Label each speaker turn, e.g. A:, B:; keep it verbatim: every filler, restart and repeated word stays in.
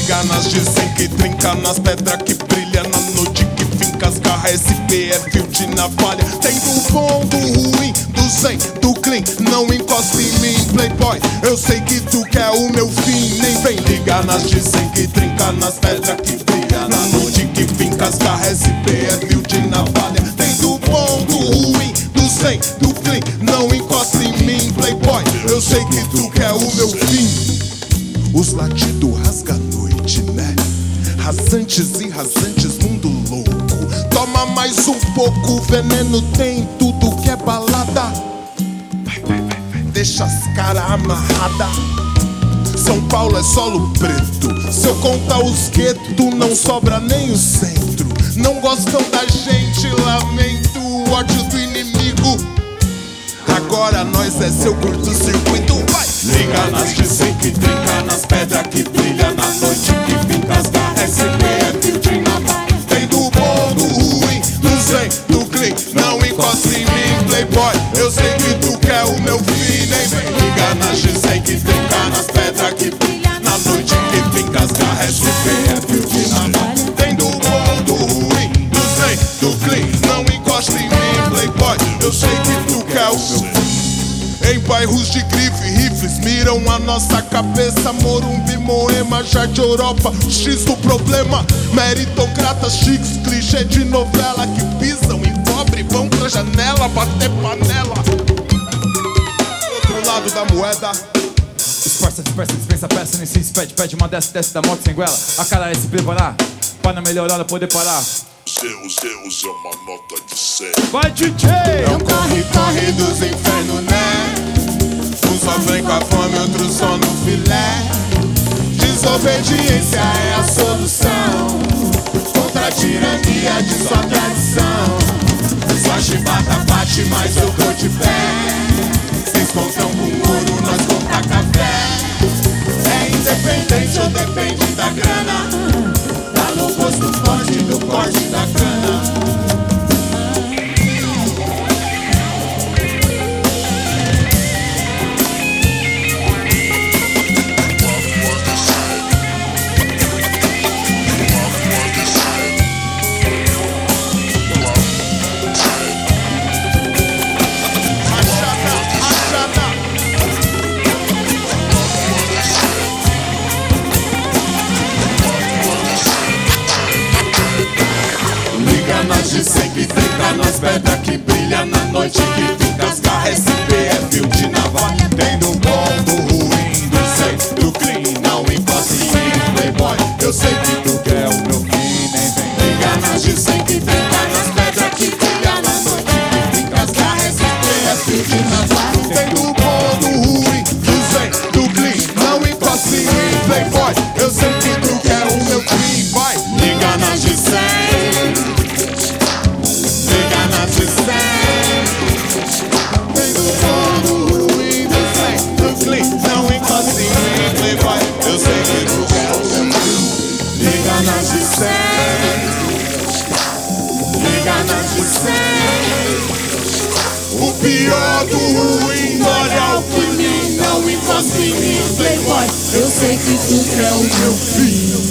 A: Liga nas de cem que trinca, nas pedras que brilha, na noite que finca as garras, S P é fio de navalha. Tem do bom, do ruim, do zen, do clean, não encosta em mim, playboy. Eu sei que tu quer o meu fim, nem vem. Liga nas de cem que trinca, nas pedras que brilha, na noite que finca as garras, S P é fio de navalha. Tem do bom, do ruim, do zen, do clean, não encosta em mim, playboy. Eu sei que tu quer o meu fim. Os latidos rasga a noite, né? Rasantes e rasantes, mundo louco. Toma mais um pouco, veneno tem tudo que é balada. Vai, vai, vai, vai. Deixa as caras amarradas. São Paulo é solo preto. Se eu contar os guetos, não sobra nem o centro. Não gostam da gente, lamento o ódio do inimigo. Agora nós é seu curto-circuito, vai! Liga nas de cem que trinca, nas pedras que brilha, na noite que fica as garras, S P é fio de navalha. Tem do bom, do ruim, do zen, do clean, não encosta em mim, playboy. Eu sei que tu quer o meu fim, nem vem. Liga nas de cem que trinca, nas pedras que brilha, na noite que fica as garras, S P é fio de navalha. Tem do bom, do ruim, do zen, do clean, não encosta em mim, playboy. Eu sei que tu quer o meu fim. Em bairros de grife, rifles miram a nossa cabeça. Morumbi, Moema, Jardim Europa, o X do problema. Meritocratas chiques, clichê de novela, que pisam em pobre, vão pra janela bater panela. Outro lado da moeda.
B: Disfarça, dispersa, dispensa, peça, nem se despede. Pede uma dessa, desce da moto sem goela. A cara é se preparar, pra na melhor hora poder parar.
C: Zeus, Zeus é uma nota de cem.
B: Vai, D J!
A: É um corre, corre dos infernos, né? Um só vem com a fome, outro só no filé. Desobediência é a solução contra a tirania de sua tradição. Sua chibata bate, mas eu tô de pé. Vocês contam com ouro, nós conta café. É independente ou depende da grana? Tá no gosto forte do corte da cana. De cem que fica nas pedras que brilha, na noite que fica as garras, S P é fio de navalha. Tem do bom, do ruim, do zen, do clean, não encosta em mim, playboy. Eu sei que tu quer o meu fim, nem vem. Liga nas de cem que fica nas pedras que brilha, na noite que fica as garras, S P é fio de navalha. Tem do bom, do ruim, do zen, do clean, não encosta em mim, playboy. Eu sei que tu quer o meu fim, vai. Liga nas de cem. Tem do bom, do ruim, do zen, do clean, não encosta em mim, playboy. Eu sei que tu quer o meu fim. Liga nas de cem. Liga nas de cem. O pior do ruim, olha o que mim, não encosta em mim, playboy. Eu sei que tu quer o meu fim.